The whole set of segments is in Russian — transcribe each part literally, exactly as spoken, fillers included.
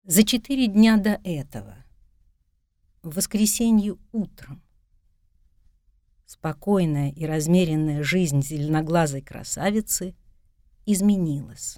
За четыре дня до этого, в воскресенье утром, спокойная и размеренная жизнь зеленоглазой красавицы изменилась.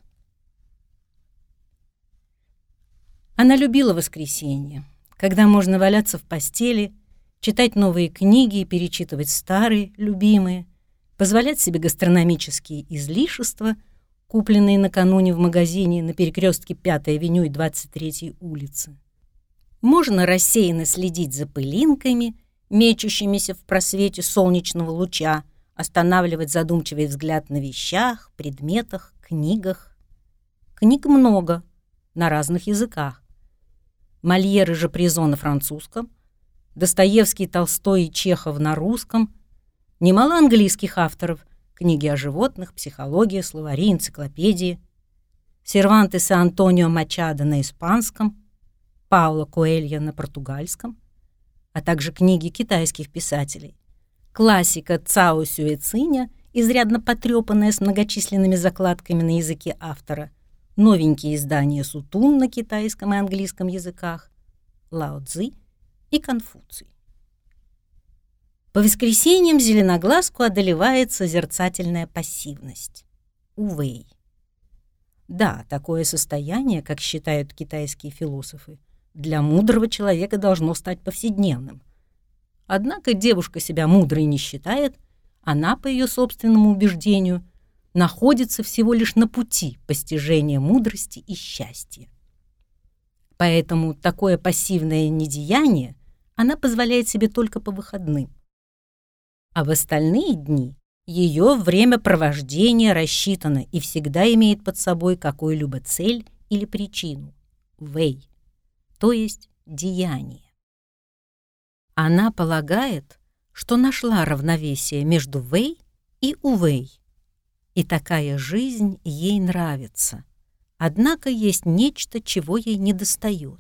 Она любила воскресенье, когда можно валяться в постели, читать новые книги и перечитывать старые, любимые, позволять себе гастрономические излишества, купленные накануне в магазине на перекрестке пятой авеню и двадцать третьей улицы. Можно рассеянно следить за пылинками, мечущимися в просвете солнечного луча, останавливать задумчивый взгляд на вещах, предметах, книгах. Книг много, на разных языках. Мольер и Жапризо на французском, Достоевский, Толстой и Чехов на русском, немало английских авторов, книги о животных, психология, словари, энциклопедии, Сервантес и Антонио Мачадо на испанском, Пауло Коэльо на португальском, а также книги китайских писателей. Классика Цао Сюэциня, изрядно потрепанная с многочисленными закладками на языке автора, новенькие издания Сутун на китайском и английском языках, Лао Цзи и Конфуций. По воскресеньям зеленоглазку одолевает созерцательная пассивность. Увэй. Да, такое состояние, как считают китайские философы, для мудрого человека должно стать повседневным. Однако девушка себя мудрой не считает, она, по ее собственному убеждению, находится всего лишь на пути постижения мудрости и счастья. Поэтому такое пассивное недеяние она позволяет себе только по выходным. А в остальные дни ее времяпровождение рассчитано и всегда имеет под собой какую-либо цель или причину – вэй, то есть деяние. Она полагает, что нашла равновесие между вэй и увэй, и такая жизнь ей нравится, однако есть нечто, чего ей недостает.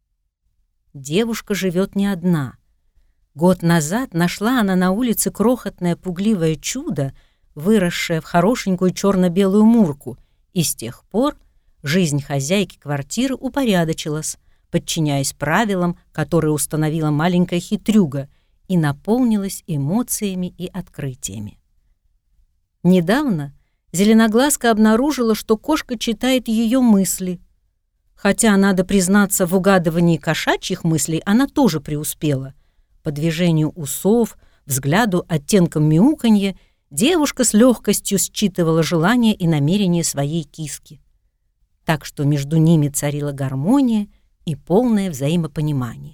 Девушка живет не одна. Год назад нашла она на улице крохотное пугливое чудо, выросшее в хорошенькую черно-белую мурку, и с тех пор жизнь хозяйки квартиры упорядочилась, подчиняясь правилам, которые установила маленькая хитрюга, и наполнилась эмоциями и открытиями. Недавно зеленоглазка обнаружила, что кошка читает ее мысли. Хотя, надо признаться, в угадывании кошачьих мыслей она тоже преуспела. По движению усов, взгляду, оттенкам мяуканья девушка с легкостью считывала желания и намерения своей киски. Так что между ними царила гармония и полное взаимопонимание.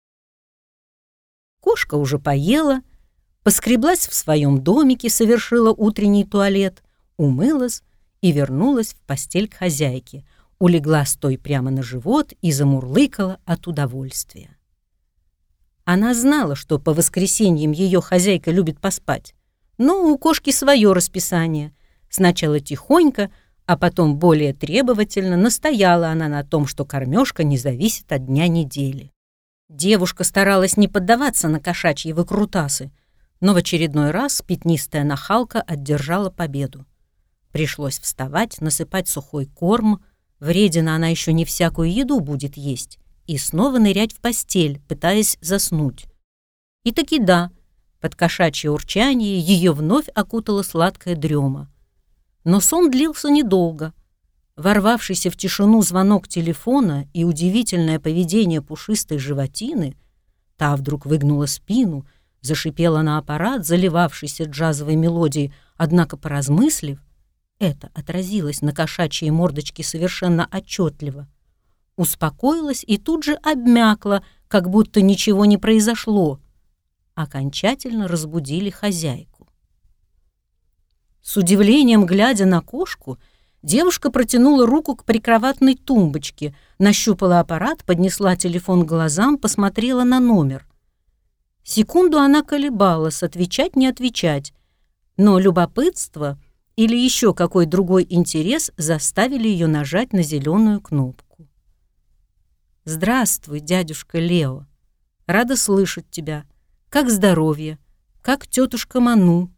Кошка уже поела, поскреблась в своем домике, совершила утренний туалет, умылась и вернулась в постель к хозяйке, улеглась той прямо на живот и замурлыкала от удовольствия. Она знала, что по воскресеньям ее хозяйка любит поспать, но у кошки свое расписание. Сначала тихонько, а потом более требовательно настояла она на том, что кормежка не зависит от дня недели. Девушка старалась не поддаваться на кошачьи выкрутасы, но в очередной раз пятнистая нахалка одержала победу. Пришлось вставать, насыпать сухой корм, вредина она еще не всякую еду будет есть, и снова нырять в постель, пытаясь заснуть. И таки да, под кошачье урчание ее вновь окутала сладкая дрема. Но сон длился недолго. Ворвавшийся в тишину звонок телефона и удивительное поведение пушистой животины, та вдруг выгнула спину, зашипела на аппарат, заливавшийся джазовой мелодией, однако, поразмыслив, это отразилось на кошачьей мордочке совершенно отчетливо, успокоилась и тут же обмякла, как будто ничего не произошло. Окончательно разбудили хозяйку. С удивлением глядя на кошку, девушка протянула руку к прикроватной тумбочке, нащупала аппарат, поднесла телефон к глазам, посмотрела на номер. Секунду она колебалась, отвечать, не отвечать, но любопытство или еще какой другой интерес заставили ее нажать на зеленую кнопку. «Здравствуй, дядюшка Лео. Рада слышать тебя. Как здоровье? Как тетушка Ману?»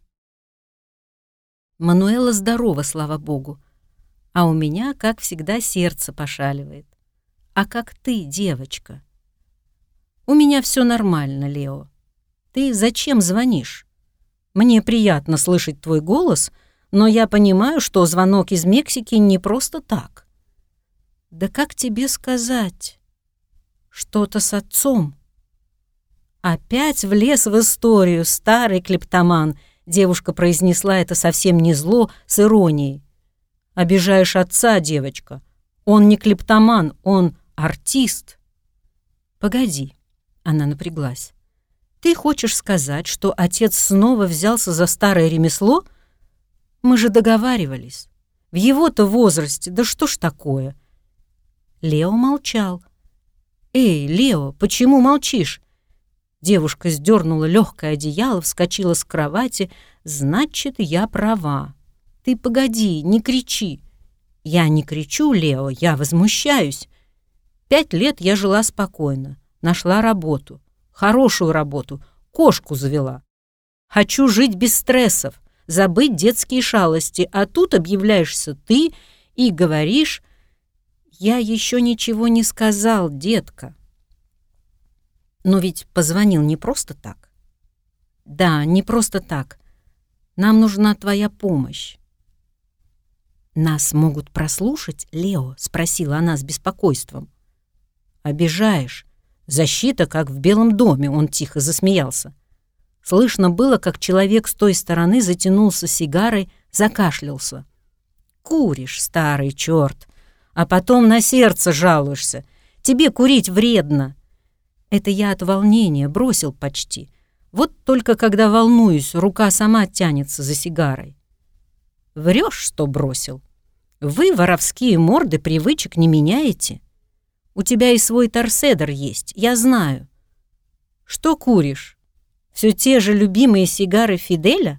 Мануэла здорова, слава богу, а у меня, как всегда, сердце пошаливает. А как ты, девочка? У меня все нормально, Лео. Ты зачем звонишь? Мне приятно слышать твой голос, но я понимаю, что звонок из Мексики не просто так. Да как тебе сказать? Что-то с отцом. Опять влез в историю старый клептоман. Девушка произнесла это совсем не зло, с иронией. Обижаешь отца, девочка. Он не клептоман, он артист. Погоди, она напряглась. Ты хочешь сказать, что отец снова взялся за старое ремесло? Мы же договаривались. В его-то возрасте, да что ж такое? Лео молчал. Эй, Лео, почему молчишь? Девушка сдернула легкое одеяло, вскочила с кровати. Значит, я права. Ты погоди, не кричи. Я не кричу, Лео, я возмущаюсь. Пять лет я жила спокойно, нашла работу, хорошую работу, кошку завела. Хочу жить без стрессов, забыть детские шалости, а тут объявляешься ты и говоришь: «Я еще ничего не сказал, детка». Но ведь позвонил не просто так. Да, не просто так. Нам нужна твоя помощь. «Нас могут прослушать, Лео?» — спросила она с беспокойством. «Обижаешь. Защита, как в Белом доме», — он тихо засмеялся. Слышно было, как человек с той стороны затянулся сигарой, закашлялся. «Куришь, старый черт, а потом на сердце жалуешься. Тебе курить вредно». Это я от волнения бросил почти. Вот только когда волнуюсь, рука сама тянется за сигарой. Врешь, что бросил. Вы, воровские морды, привычек не меняете. У тебя и свой торседер есть, я знаю. Что куришь? Все те же любимые сигары Фиделя?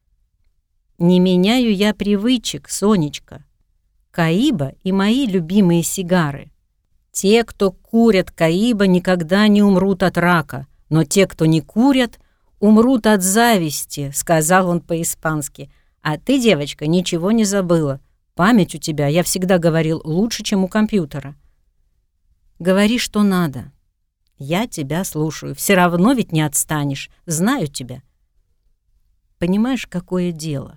Не меняю я привычек, Сонечка. Каиба и мои любимые сигары. Те, кто курят Каиба, никогда не умрут от рака, но те, кто не курят, умрут от зависти, сказал он по-испански. А ты, девочка, ничего не забыла. Память у тебя, я всегда говорил, лучше, чем у компьютера. Говори, что надо. Я тебя слушаю. Все равно ведь не отстанешь. Знаю тебя. Понимаешь, какое дело?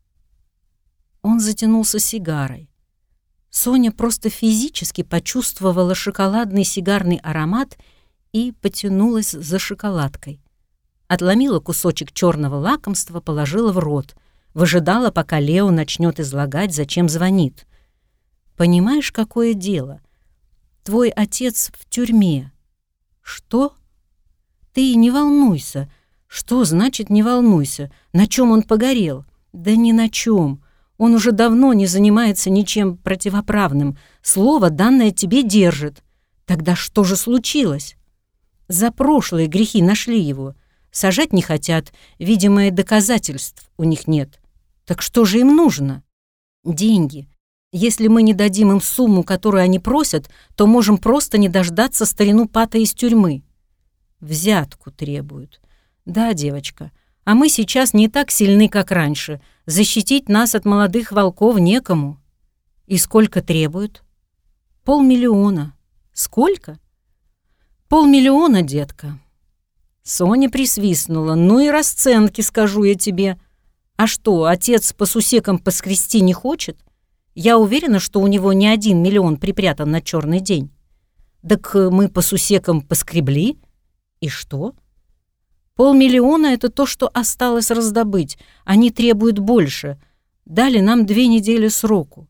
Он затянулся сигарой. Соня просто физически почувствовала шоколадный сигарный аромат и потянулась за шоколадкой. Отломила кусочек черного лакомства, положила в рот. Выжидала, пока Лео начнет излагать, зачем звонит. «Понимаешь, какое дело? Твой отец в тюрьме». «Что?» «Ты не волнуйся». «Что значит «не волнуйся»? На чем он погорел?» «Да ни на чем. Он уже давно не занимается ничем противоправным. Слово, данное тебе, держит. Тогда что же случилось?» «За прошлые грехи нашли его. Сажать не хотят, видимо, и доказательств у них нет. Так что же им нужно?» «Деньги. Если мы не дадим им сумму, которую они просят, то можем просто не дождаться старину Пата из тюрьмы». «Взятку требуют». «Да, девочка, а мы сейчас не так сильны, как раньше. Защитить нас от молодых волков некому». «И сколько требуют?» «Полмиллиона». «Сколько?» «Полмиллиона, детка». Соня присвистнула. «Ну и расценки, скажу я тебе. А что, отец по сусекам поскрести не хочет? Я уверена, что у него не один миллион припрятан на черный день». «Так мы по сусекам поскребли. И что?» «Полмиллиона — это то, что осталось раздобыть. Они требуют больше. Дали нам две недели сроку».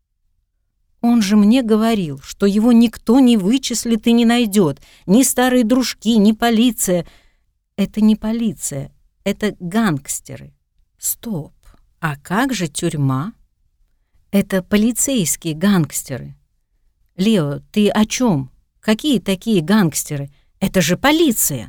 «Он же мне говорил, что его никто не вычислит и не найдет. Ни старые дружки, ни полиция». «Это не полиция, это гангстеры». «Стоп, а как же тюрьма?» «Это полицейские гангстеры». «Лео, ты о чем? Какие такие гангстеры? Это же полиция!»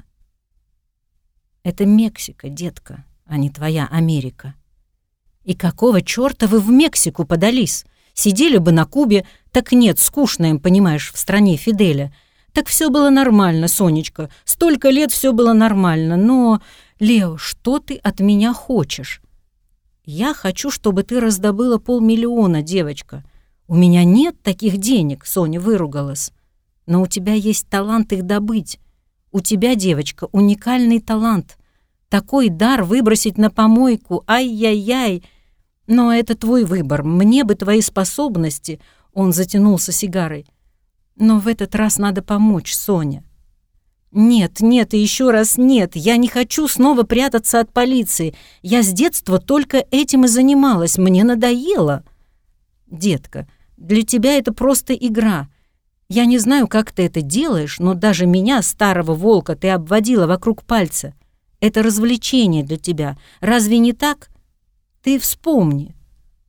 «Это Мексика, детка, а не твоя Америка». «И какого черта вы в Мексику подались? Сидели бы на Кубе, так нет, скучно им, понимаешь, в стране Фиделя. Так все было нормально, Сонечка, столько лет все было нормально, но, Лео, что ты от меня хочешь?» «Я хочу, чтобы ты раздобыла полмиллиона, девочка. У меня нет таких денег», — Соня выругалась. Но у тебя есть талант их добыть. У тебя, девочка, уникальный талант. Такой дар выбросить на помойку. Ай-яй-яй. Но это твой выбор. Мне бы твои способности. Он затянулся сигарой. Но в этот раз надо помочь, Соня. Нет, нет и еще раз нет. Я не хочу снова прятаться от полиции. Я с детства только этим и занималась. Мне надоело. Детка, для тебя это просто игра. Я не знаю, как ты это делаешь, но даже меня, старого волка, ты обводила вокруг пальца. Это развлечение для тебя. Разве не так? Ты вспомни.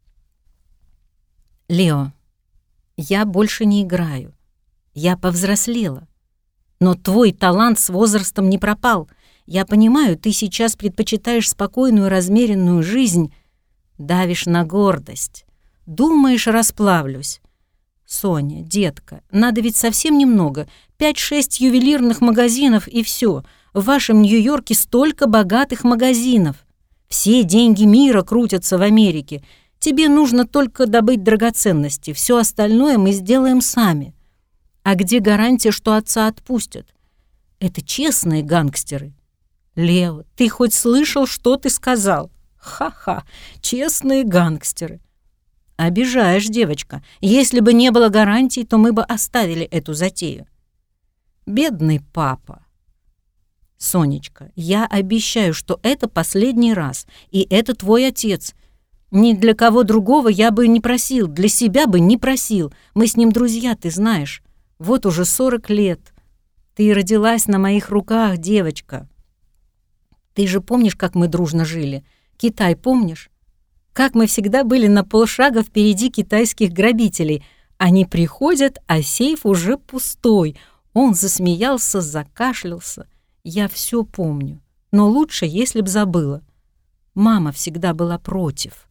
Лео, я больше не играю. Я повзрослела. Но твой талант с возрастом не пропал. Я понимаю, ты сейчас предпочитаешь спокойную, размеренную жизнь. Давишь на гордость. Думаешь, расплавлюсь. Соня, детка, надо ведь совсем немного. Пять-шесть ювелирных магазинов и все. В вашем Нью-Йорке столько богатых магазинов. Все деньги мира крутятся в Америке. Тебе нужно только добыть драгоценности. Все остальное мы сделаем сами. А где гарантия, что отца отпустят? Это честные гангстеры. Лео, ты хоть слышал, что ты сказал? Ха-ха, честные гангстеры. Обижаешь, девочка. Если бы не было гарантий, то мы бы оставили эту затею. Бедный папа. Сонечка, я обещаю, что это последний раз, и это твой отец. Ни для кого другого я бы не просил, для себя бы не просил. Мы с ним друзья, ты знаешь. Вот уже сорок лет. Ты родилась на моих руках, девочка. Ты же помнишь, как мы дружно жили? Китай помнишь? Как мы всегда были на полшага впереди китайских грабителей. Они приходят, а сейф уже пустой. Он засмеялся, закашлялся. Я все помню, но лучше, если б забыла. Мама всегда была против.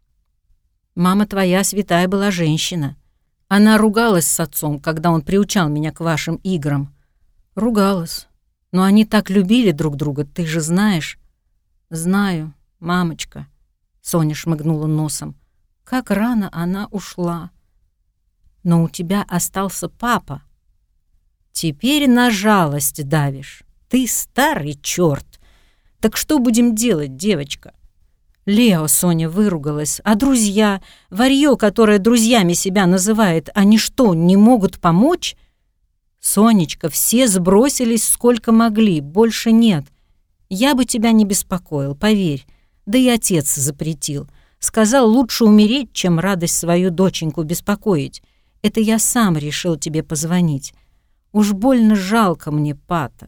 Мама твоя святая была женщина. Она ругалась с отцом, когда он приучал меня к вашим играм. Ругалась. Но они так любили друг друга, ты же знаешь. Знаю, мамочка. Соня шмыгнула носом. Как рано она ушла. Но у тебя остался папа. Теперь на жалость давишь. Ты старый черт. Так что будем делать, девочка? Лео, Соня выругалась. А друзья, варьё, которое друзьями себя называет, они что, не могут помочь? Сонечка, все сбросились сколько могли, больше нет. Я бы тебя не беспокоил, поверь. Да и отец запретил. Сказал, лучше умереть, чем радость свою доченьку беспокоить. Это я сам решил тебе позвонить. Уж больно жалко мне Пата.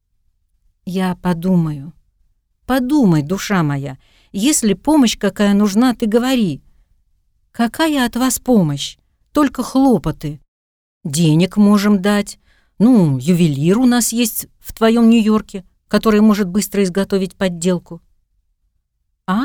Я подумаю. Подумай, душа моя. Если помощь какая нужна, ты говори. Какая от вас помощь? Только хлопоты. Денег можем дать. Ну, ювелир у нас есть в твоем Нью-Йорке, который может быстро изготовить подделку. А?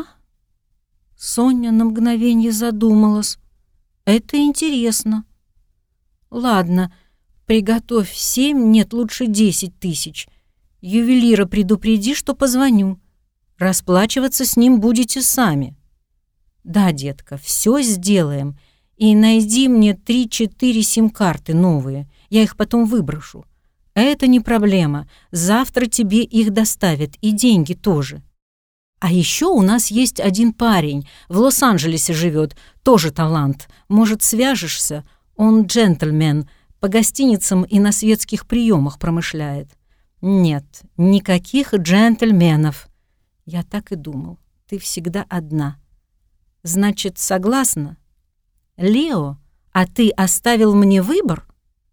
Соня на мгновение задумалась. Это интересно. Ладно, приготовь семь, нет, лучше десять тысяч. Ювелира предупреди, что позвоню. Расплачиваться с ним будете сами. Да, детка, все сделаем. И найди мне три-четыре сим-карты новые. Я их потом выброшу. Это не проблема. Завтра тебе их доставят, и деньги тоже. А еще у нас есть один парень, в Лос-Анджелесе живет, тоже талант. Может, свяжешься? Он джентльмен, по гостиницам и на светских приемах промышляет. Нет, никаких джентльменов. Я так и думал, ты всегда одна. Значит, согласна? Лео, а ты оставил мне выбор?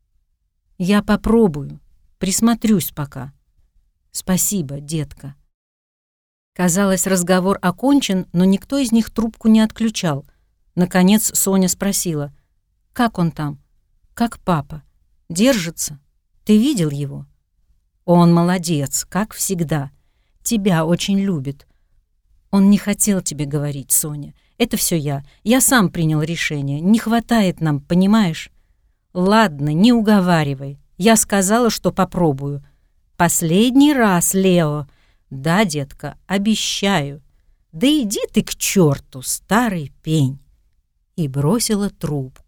Я попробую, присмотрюсь пока. Спасибо, детка. Казалось, разговор окончен, но никто из них трубку не отключал. Наконец Соня спросила, как он там? Как папа? Держится? Ты видел его? Он молодец, как всегда. Тебя очень любит. Он не хотел тебе говорить, Соня. Это все я. Я сам принял решение. Не хватает нам, понимаешь? Ладно, не уговаривай. Я сказала, что попробую. Последний раз, Лео. Да, детка, обещаю. Да иди ты к черту, старый пень. И бросила трубку.